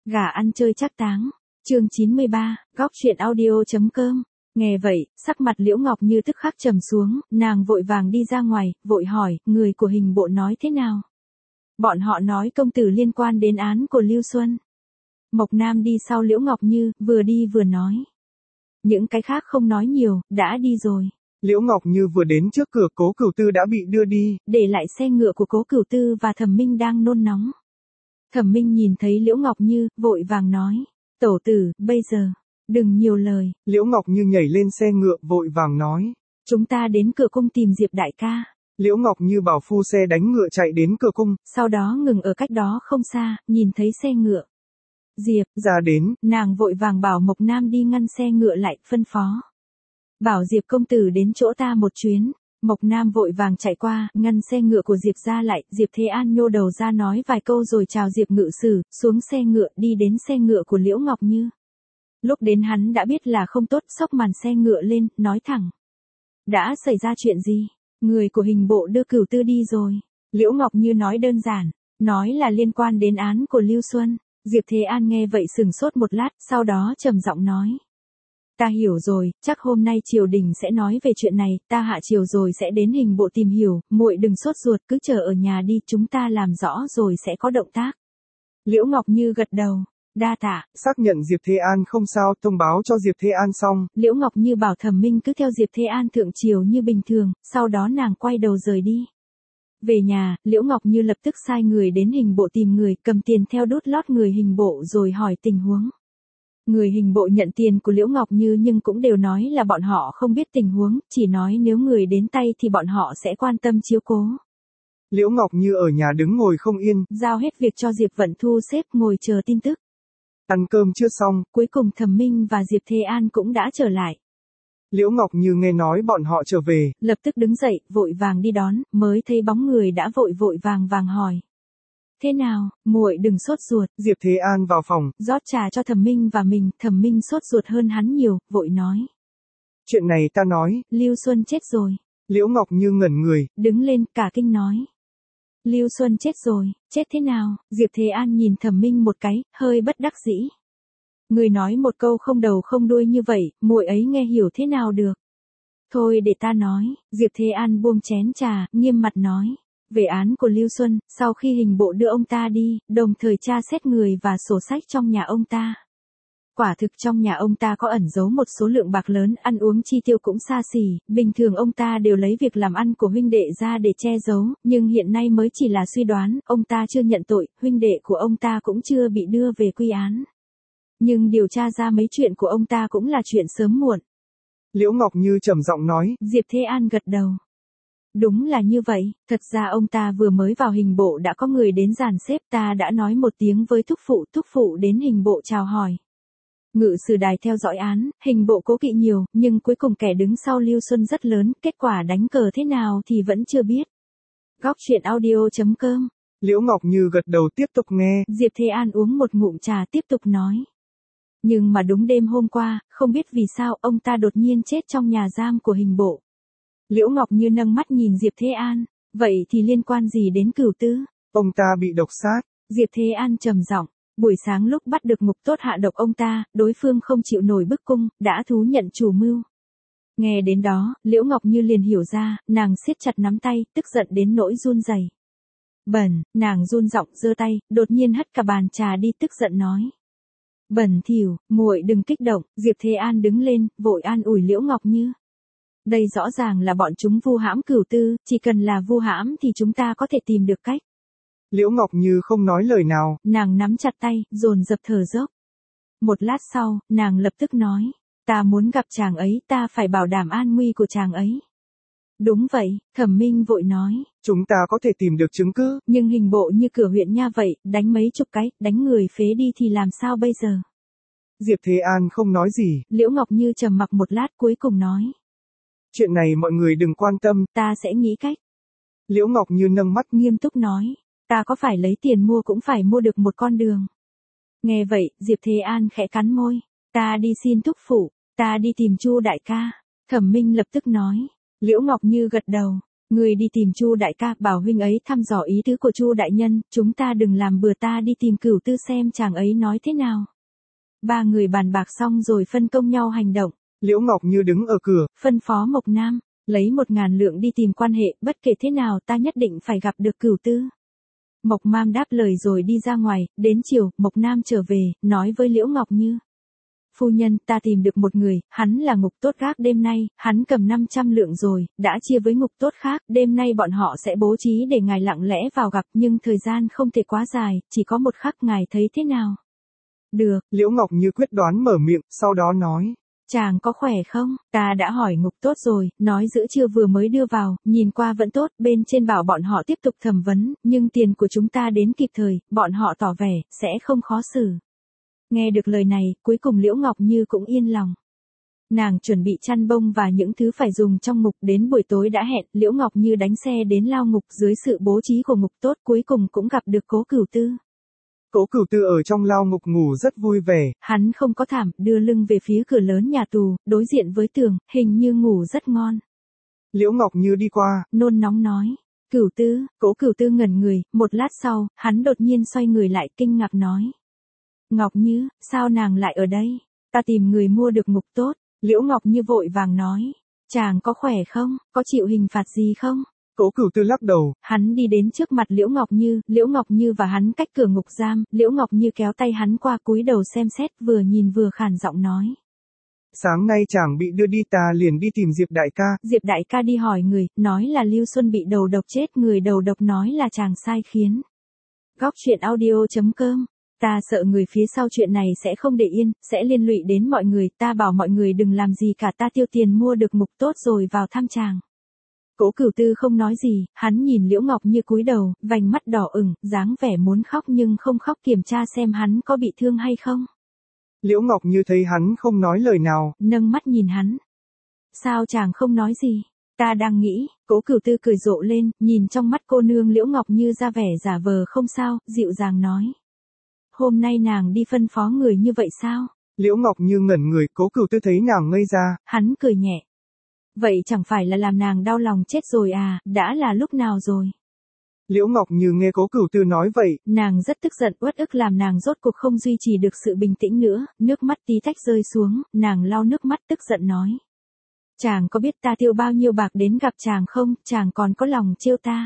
Gà ăn chơi trác táng. Chương 93, góc truyện audio.com. Nghe vậy, sắc mặt Liễu Ngọc Như tức khắc trầm xuống, nàng vội vàng đi ra ngoài, vội hỏi, người của hình bộ nói thế nào? Bọn họ nói công tử liên quan đến án của Lưu Xuân. Mộc Nam đi sau Liễu Ngọc Như, vừa đi vừa nói. Những cái khác không nói nhiều, đã đi rồi. Liễu Ngọc Như vừa đến trước cửa Cố Cửu Tư đã bị đưa đi. Để lại xe ngựa của Cố Cửu Tư và Thẩm Minh đang nôn nóng. Thẩm Minh nhìn thấy Liễu Ngọc Như, vội vàng nói. Tổ tử, bây giờ, đừng nhiều lời. Liễu Ngọc Như nhảy lên xe ngựa vội vàng nói. Chúng ta đến cửa cung tìm Diệp đại ca. Liễu Ngọc Như bảo phu xe đánh ngựa chạy đến cửa cung. Sau đó ngừng ở cách đó không xa, nhìn thấy xe ngựa. Diệp, ra đến. Nàng vội vàng bảo Mộc Nam đi ngăn xe ngựa lại, phân phó. Bảo Diệp công tử đến chỗ ta một chuyến. Mộc Nam vội vàng chạy qua, ngăn xe ngựa của Diệp ra lại, Diệp Thế An nhô đầu ra nói vài câu rồi chào Diệp ngự sử, xuống xe ngựa đi đến xe ngựa của Liễu Ngọc Như. Lúc đến hắn đã biết là không tốt, xốc màn xe ngựa lên, nói thẳng. Đã xảy ra chuyện gì? Người của hình bộ đưa Cửu Tư đi rồi. Liễu Ngọc Như nói đơn giản, nói là liên quan đến án của Lưu Xuân. Diệp Thế An nghe vậy sừng sốt một lát, sau đó trầm giọng nói. Ta hiểu rồi, chắc hôm nay triều đình sẽ nói về chuyện này, ta hạ triều rồi sẽ đến hình bộ tìm hiểu, muội đừng sốt ruột, cứ chờ ở nhà đi, chúng ta làm rõ rồi sẽ có động tác. Liễu Ngọc Như gật đầu, đa tạ. Xác nhận Diệp Thế An không sao, thông báo cho Diệp Thế An xong. Liễu Ngọc Như bảo Thẩm Minh cứ theo Diệp Thế An thượng triều như bình thường, sau đó nàng quay đầu rời đi. Về nhà, Liễu Ngọc Như lập tức sai người đến hình bộ tìm người, cầm tiền theo đút lót người hình bộ rồi hỏi tình huống. Người hình bộ nhận tiền của Liễu Ngọc Như nhưng cũng đều nói là bọn họ không biết tình huống, chỉ nói nếu người đến tay thì bọn họ sẽ quan tâm chiếu cố. Liễu Ngọc Như ở nhà đứng ngồi không yên, giao hết việc cho Diệp Vận Thu xếp ngồi chờ tin tức. Ăn cơm chưa xong, cuối cùng Thẩm Minh và Diệp Thế An cũng đã trở lại. Liễu Ngọc Như nghe nói bọn họ trở về, lập tức đứng dậy, vội vàng đi đón, mới thấy bóng người đã vội vàng hỏi. Thế nào, muội đừng sốt ruột. Diệp Thế An vào phòng, rót trà cho Thẩm Minh và mình, Thẩm Minh sốt ruột hơn hắn nhiều, vội nói. Chuyện này ta nói. Lưu Xuân chết rồi. Liễu Ngọc Như ngẩn người, đứng lên, cả kinh nói. Lưu Xuân chết rồi, chết thế nào? Diệp Thế An nhìn Thẩm Minh một cái, hơi bất đắc dĩ. Người nói một câu không đầu không đuôi như vậy, muội ấy nghe hiểu thế nào được. Thôi để ta nói, Diệp Thế An buông chén trà, nghiêm mặt nói. Về án của Lưu Xuân, sau khi hình bộ đưa ông ta đi, đồng thời tra xét người và sổ sách trong nhà ông ta. Quả thực trong nhà ông ta có ẩn giấu một số lượng bạc lớn, ăn uống chi tiêu cũng xa xỉ, bình thường ông ta đều lấy việc làm ăn của huynh đệ ra để che giấu, nhưng hiện nay mới chỉ là suy đoán, ông ta chưa nhận tội, huynh đệ của ông ta cũng chưa bị đưa về quy án. Nhưng điều tra ra mấy chuyện của ông ta cũng là chuyện sớm muộn. Liễu Ngọc Như trầm giọng nói. Diệp Thế An gật đầu. Đúng là như vậy, thật ra ông ta vừa mới vào hình bộ đã có người đến dàn xếp, ta đã nói một tiếng với thúc phụ đến hình bộ chào hỏi. Ngự sử đài theo dõi án, hình bộ cố kỵ nhiều, nhưng cuối cùng kẻ đứng sau Lưu Xuân rất lớn, kết quả đánh cờ thế nào thì vẫn chưa biết. Góc truyện audio.com. Liễu Ngọc Như gật đầu tiếp tục nghe. Diệp Thế An uống một ngụm trà tiếp tục nói. Nhưng mà đúng đêm hôm qua, không biết vì sao ông ta đột nhiên chết trong nhà giam của hình bộ. Liễu Ngọc Như nâng mắt nhìn Diệp Thế An, vậy thì liên quan gì đến Cửu Tư? Ông ta bị độc sát. Diệp Thế An trầm giọng, buổi sáng lúc bắt được Ngục Tốt hạ độc ông ta, đối phương không chịu nổi bức cung, đã thú nhận chủ mưu. Nghe đến đó, Liễu Ngọc Như liền hiểu ra, nàng siết chặt nắm tay, tức giận đến nỗi run rẩy. Bẩn, nàng run giọng giơ tay, đột nhiên hất cả bàn trà đi, tức giận nói. Bẩn thỉu, muội đừng kích động. Diệp Thế An đứng lên, vội an ủi Liễu Ngọc Như. Đây rõ ràng là bọn chúng vu hãm Cửu Tư, chỉ cần là vu hãm thì chúng ta có thể tìm được cách. Liễu Ngọc Như không nói lời nào. Nàng nắm chặt tay, dồn dập thở dốc. Một lát sau, nàng lập tức nói. Ta muốn gặp chàng ấy, ta phải bảo đảm an nguy của chàng ấy. Đúng vậy, Thẩm Minh vội nói. Chúng ta có thể tìm được chứng cứ. Nhưng hình bộ như cửa huyện nha vậy, đánh mấy chục cái, đánh người phế đi thì làm sao bây giờ? Diệp Thế An không nói gì. Liễu Ngọc Như trầm mặc một lát cuối cùng nói. Chuyện này mọi người đừng quan tâm. Ta sẽ nghĩ cách. Liễu Ngọc Như nâng mắt nghiêm túc nói. Ta có phải lấy tiền mua cũng phải mua được một con đường. Nghe vậy, Diệp Thế An khẽ cắn môi. Ta đi xin thúc phụ, ta đi tìm Chu đại ca. Thẩm Minh lập tức nói. Liễu Ngọc Như gật đầu. Người đi tìm Chu đại ca, bảo huynh ấy thăm dò ý tứ của Chu đại nhân, chúng ta đừng làm bừa, ta đi tìm Cửu Tư xem chàng ấy nói thế nào. Ba người bàn bạc xong rồi phân công nhau hành động. Liễu Ngọc Như đứng ở cửa, phân phó Mộc Nam, lấy 1.000 lượng đi tìm quan hệ, bất kể thế nào ta nhất định phải gặp được Cửu Tư. Mộc Mam đáp lời rồi đi ra ngoài, đến chiều, Mộc Nam trở về, nói với Liễu Ngọc Như. Phu nhân, ta tìm được một người, hắn là ngục tốt gác đêm nay, hắn cầm 500 lượng rồi, đã chia với ngục tốt khác, đêm nay bọn họ sẽ bố trí để ngài lặng lẽ vào gặp, nhưng thời gian không thể quá dài, chỉ có một khắc, ngài thấy thế nào? Được. Liễu Ngọc Như quyết đoán mở miệng, sau đó nói. Chàng có khỏe không? Ta đã hỏi ngục tốt rồi, nói giữa trưa vừa mới đưa vào, nhìn qua vẫn tốt, bên trên bảo bọn họ tiếp tục thẩm vấn, nhưng tiền của chúng ta đến kịp thời, bọn họ tỏ vẻ, sẽ không khó xử. Nghe được lời này, cuối cùng Liễu Ngọc Như cũng yên lòng. Nàng chuẩn bị chăn bông và những thứ phải dùng trong ngục, đến buổi tối đã hẹn, Liễu Ngọc Như đánh xe đến lao ngục dưới sự bố trí của ngục tốt, cuối cùng cũng gặp được Cố Cửu Tư. Cố Cửu Tư ở trong lao ngục ngủ rất vui vẻ. Hắn không có thảm, đưa lưng về phía cửa lớn nhà tù, đối diện với tường, hình như ngủ rất ngon. Liễu Ngọc Như đi qua, nôn nóng nói. Cửu Tư, Cố Cửu Tư ngẩn người, một lát sau, hắn đột nhiên xoay người lại kinh ngạc nói. Ngọc Như, sao nàng lại ở đây? Ta tìm người mua được ngục tốt. Liễu Ngọc Như vội vàng nói. Chàng có khỏe không? Có chịu hình phạt gì không? Cố Cửu Tư lắc đầu. Hắn đi đến trước mặt Liễu Ngọc Như và hắn cách cửa ngục giam, Liễu Ngọc Như kéo tay hắn qua, cúi đầu xem xét, vừa nhìn vừa khàn giọng nói. Sáng nay chàng bị đưa đi, ta liền đi tìm Diệp đại ca. Diệp đại ca đi hỏi người, nói là Lưu Xuân bị đầu độc chết, người đầu độc nói là chàng sai khiến. Góc truyện audio.com. Ta sợ người phía sau chuyện này sẽ không để yên, sẽ liên lụy đến mọi người, ta bảo mọi người đừng làm gì cả, ta tiêu tiền mua được ngục tốt rồi vào thăm chàng. Cố Cửu Tư không nói gì, hắn nhìn Liễu Ngọc Như cúi đầu, vành mắt đỏ ửng, dáng vẻ muốn khóc nhưng không khóc, kiểm tra xem hắn có bị thương hay không. Liễu Ngọc Như thấy hắn không nói lời nào, nâng mắt nhìn hắn. Sao chàng không nói gì? Ta đang nghĩ. Cố Cửu Tư cười rộ lên, nhìn trong mắt cô nương Liễu Ngọc Như ra vẻ giả vờ không sao, dịu dàng nói. Hôm nay nàng đi phân phó người như vậy sao? Liễu Ngọc Như ngẩn người, Cố Cửu Tư thấy nàng ngây ra. Hắn cười nhẹ. Vậy chẳng phải là làm nàng đau lòng chết rồi à, đã là lúc nào rồi? Liễu Ngọc Như nghe Cố Cửu Tư nói vậy, nàng rất tức giận, uất ức làm nàng rốt cuộc không duy trì được sự bình tĩnh nữa, nước mắt tí tách rơi xuống, nàng lau nước mắt tức giận nói. Chàng có biết ta tiêu bao nhiêu bạc đến gặp chàng không, chàng còn có lòng trêu ta.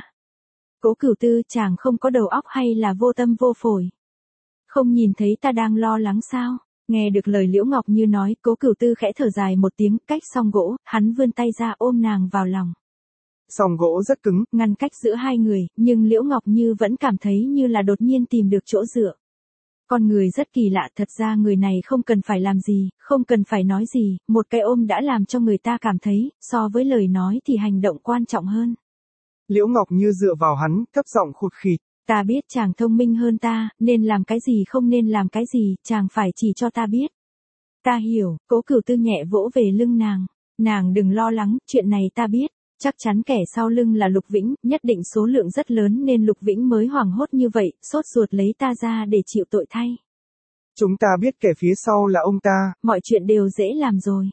Cố Cửu Tư, chàng không có đầu óc hay là vô tâm vô phổi? Không nhìn thấy ta đang lo lắng sao? Nghe được lời Liễu Ngọc Như nói, Cố Cửu Tư khẽ thở dài một tiếng, cách xong gỗ, hắn vươn tay ra ôm nàng vào lòng. Song gỗ rất cứng, ngăn cách giữa hai người, nhưng Liễu Ngọc Như vẫn cảm thấy như là đột nhiên tìm được chỗ dựa. Con người rất kỳ lạ, thật ra người này không cần phải làm gì, không cần phải nói gì, một cái ôm đã làm cho người ta cảm thấy, so với lời nói thì hành động quan trọng hơn. Liễu Ngọc Như dựa vào hắn, thấp giọng khụt khịt. Ta biết chàng thông minh hơn ta, nên làm cái gì không nên làm cái gì, chàng phải chỉ cho ta biết. Ta hiểu. Cố Cửu Tư nhẹ vỗ về lưng nàng. Nàng đừng lo lắng, chuyện này ta biết. Chắc chắn kẻ sau lưng là Lục Vĩnh, nhất định số lượng rất lớn nên Lục Vĩnh mới hoảng hốt như vậy, sốt ruột lấy ta ra để chịu tội thay. Chúng ta biết kẻ phía sau là ông ta. Mọi chuyện đều dễ làm rồi.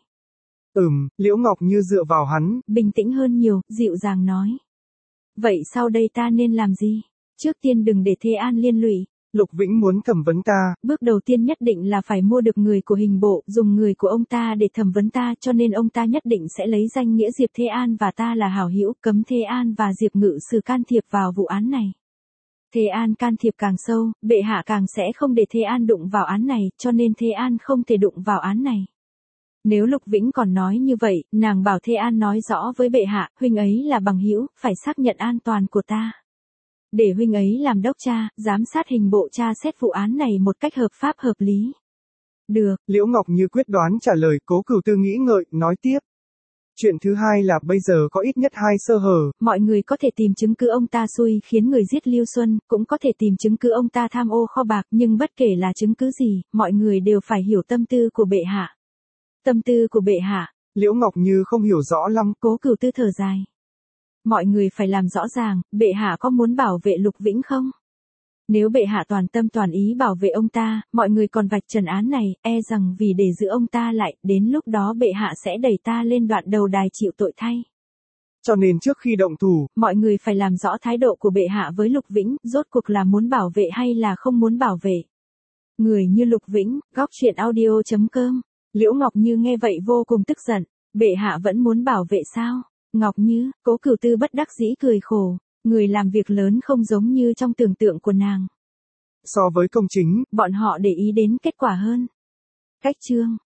Liễu Ngọc Như dựa vào hắn. Bình tĩnh hơn nhiều, dịu dàng nói. Vậy sau đây ta nên làm gì? Trước tiên đừng để Thế An liên lụy. Lục Vĩnh muốn thẩm vấn ta. Bước đầu tiên nhất định là phải mua được người của hình bộ, dùng người của ông ta để thẩm vấn ta, cho nên ông ta nhất định sẽ lấy danh nghĩa Diệp Thế An và ta là hảo hữu, cấm Thế An và Diệp Ngự Sử can thiệp vào vụ án này. Thế An can thiệp càng sâu, bệ hạ càng sẽ không để Thế An đụng vào án này, cho nên Thế An không thể đụng vào án này. Nếu Lục Vĩnh còn nói như vậy, nàng bảo Thế An nói rõ với bệ hạ, huynh ấy là bằng hữu, phải xác nhận an toàn của ta. Để huynh ấy làm đốc tra, giám sát hình bộ tra xét vụ án này một cách hợp pháp hợp lý. Được. Liễu Ngọc Như quyết đoán trả lời. Cố Cửu Tư nghĩ ngợi, nói tiếp. Chuyện thứ hai là bây giờ có ít nhất 2 sơ hở. Mọi người có thể tìm chứng cứ ông ta xui khiến người giết Lưu Xuân, cũng có thể tìm chứng cứ ông ta tham ô kho bạc, nhưng bất kể là chứng cứ gì, mọi người đều phải hiểu tâm tư của bệ hạ. Tâm tư của bệ hạ. Liễu Ngọc Như không hiểu rõ lắm. Cố Cửu Tư thở dài. Mọi người phải làm rõ ràng, bệ hạ có muốn bảo vệ Lục Vĩnh không? Nếu bệ hạ toàn tâm toàn ý bảo vệ ông ta, mọi người còn vạch trần án này, e rằng vì để giữ ông ta lại, đến lúc đó bệ hạ sẽ đẩy ta lên đoạn đầu đài chịu tội thay. Cho nên trước khi động thủ, mọi người phải làm rõ thái độ của bệ hạ với Lục Vĩnh, rốt cuộc là muốn bảo vệ hay là không muốn bảo vệ. Người như Lục Vĩnh, góc truyện audio.com. Liễu Ngọc Như nghe vậy vô cùng tức giận, bệ hạ vẫn muốn bảo vệ sao? Ngọc Như, Cố Cửu Tư bất đắc dĩ cười khổ, người làm việc lớn không giống như trong tưởng tượng của nàng. so với công chính, Bọn họ để ý đến kết quả hơn. Cách chương